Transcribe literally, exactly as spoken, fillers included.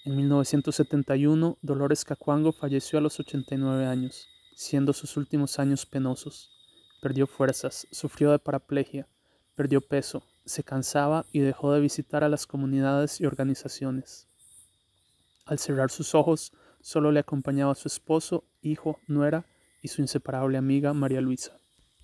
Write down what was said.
En mil novecientos setenta y uno, Dolores Cacuango falleció a los ochenta y nueve años, siendo sus últimos años penosos. Perdió fuerzas, sufrió de paraplegia, perdió peso, se cansaba y dejó de visitar a las comunidades y organizaciones. Al cerrar sus ojos, solo le acompañaba su esposo, hijo, nuera y su inseparable amiga María Luisa.